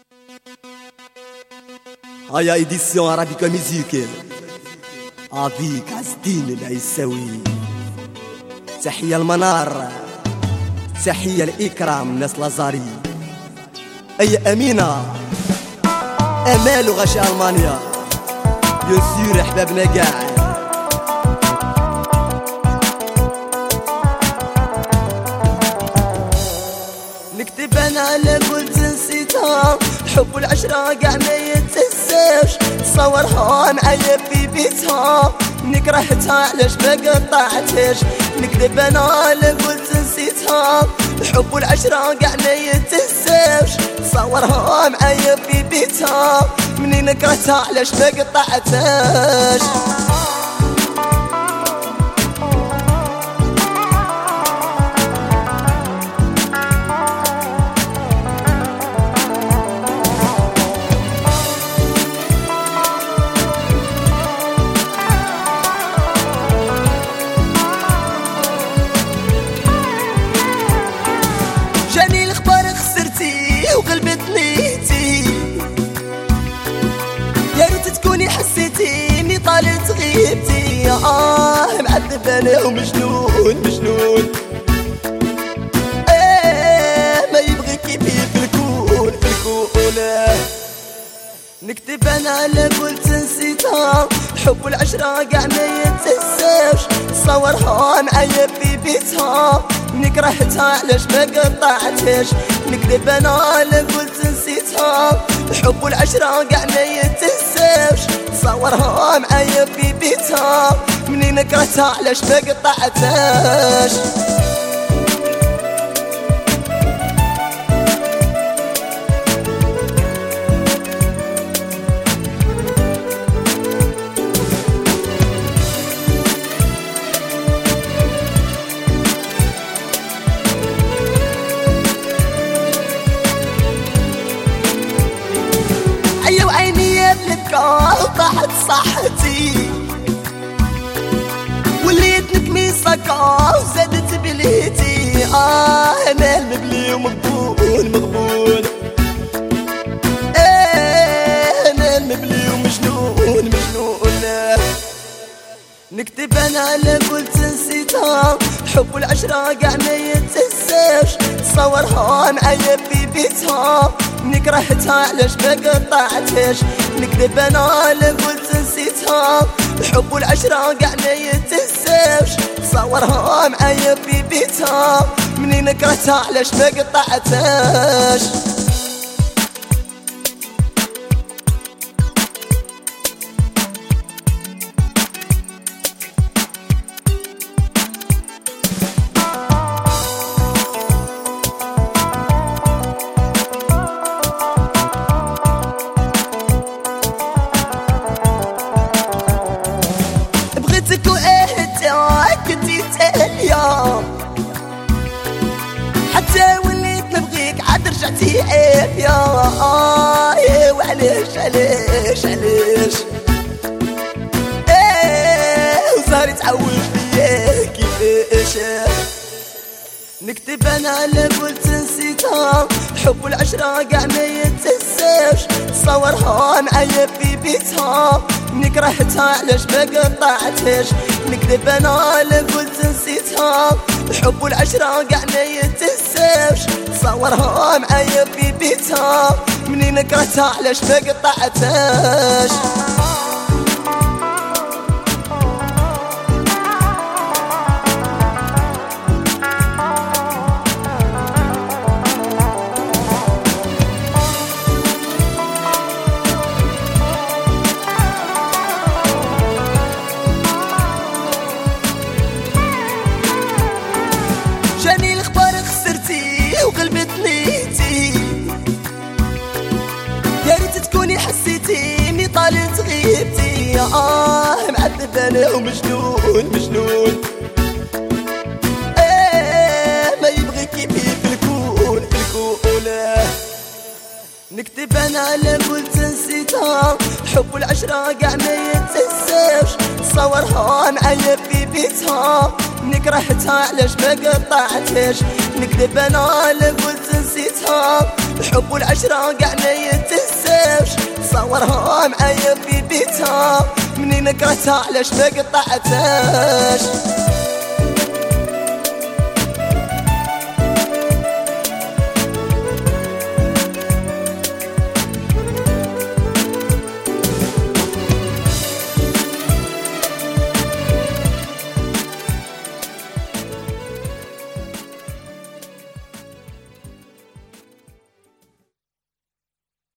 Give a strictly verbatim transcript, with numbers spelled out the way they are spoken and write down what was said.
هيا إديسيون عربيكا ميوزيكال افيك عزدين العيساوي. تحية المنار، تحية الإكرام ناس لازاري، أي أمينة أمال وغشا ألمانيا بيان سور أحبابنا قاع. نكتب أنا على قلت نسيتها، حب العشرة قاع ما يتهزاش، تصورها معايا في بيتها، نكرهتها علاش ما قطعتهاش. نكذب انا على قلت نسيتها، حب العشرة قاع ما يتهزاش، تصورها معايا في بيتها، منين نكرهتها علاش ما قطعتهاش. حسيتيني طالت غيبتي، آه معذب أنا ومجنون مجنون، آه ما يبغي كيفي في الكون في الكون. نكتب أنا على قلت نسيتها، حب العشرة قاع ما يتهزاش، تصورها معايا في بيتها، نكرهتها علاش ما قطعتهاش. نكذب أنا على قلت نسيتها، حب العشرة قاع ما يتهزاش، تصورها معايا في بيتها، منين نكرهتها علاش ما قطعتهاش. وطاحت صحتي وليت نكمي صكا وزادت بليتي، آه أنا المبلي ومغبون مغبون، آه أنا المبلي ومجنون مجنون. نكتب أنا على قلت نسيتها، حب العشرة قاع ما يتهزاش، تصورها معايا في بيتها، نكرهتها علاش ما قطعتهاش. نكذب أنا على قلت نسيتها، حب العشرة قاع ما يتهزاش، تصورها معايا في بيتها، منين نكرهتها علاش ما قطعتهاش. حتى وليت نبغيك عاد رجعتي عافية، آه وعلاش علاش علاش، آه وصاري تعوج فيا كيفاش. نكتب أنا على قلت نسيتها، حب العشرة قاع ما يتهزاش، تصورها معايا في بيتها، نكرهتها علاش ما قطعتهاش. نكذب أنا على قلت نسيتها، حب العشرة قاع ما يتهزاش، تصورها معايا في بيتها، منين نكرهتها علاش ما قطعتهاش. حسيتيني طالت غيبتي، آه معذب أنا ومجنون مجنون، آه ما يبغي كيفي في الكون في الكون. نكتب أنا على قلت نسيتها، حب العشرة قاع ما يتهزاش، تصورها معايا في بيتها، نكرهتها علاش ما قطعتهاش. نكذب أنا على قلت نسيتها، الحب والعشرة قاع ما يتنساوش، تصورها معايا في بيتها مني نكرهتها علاش ما قطعتهاش.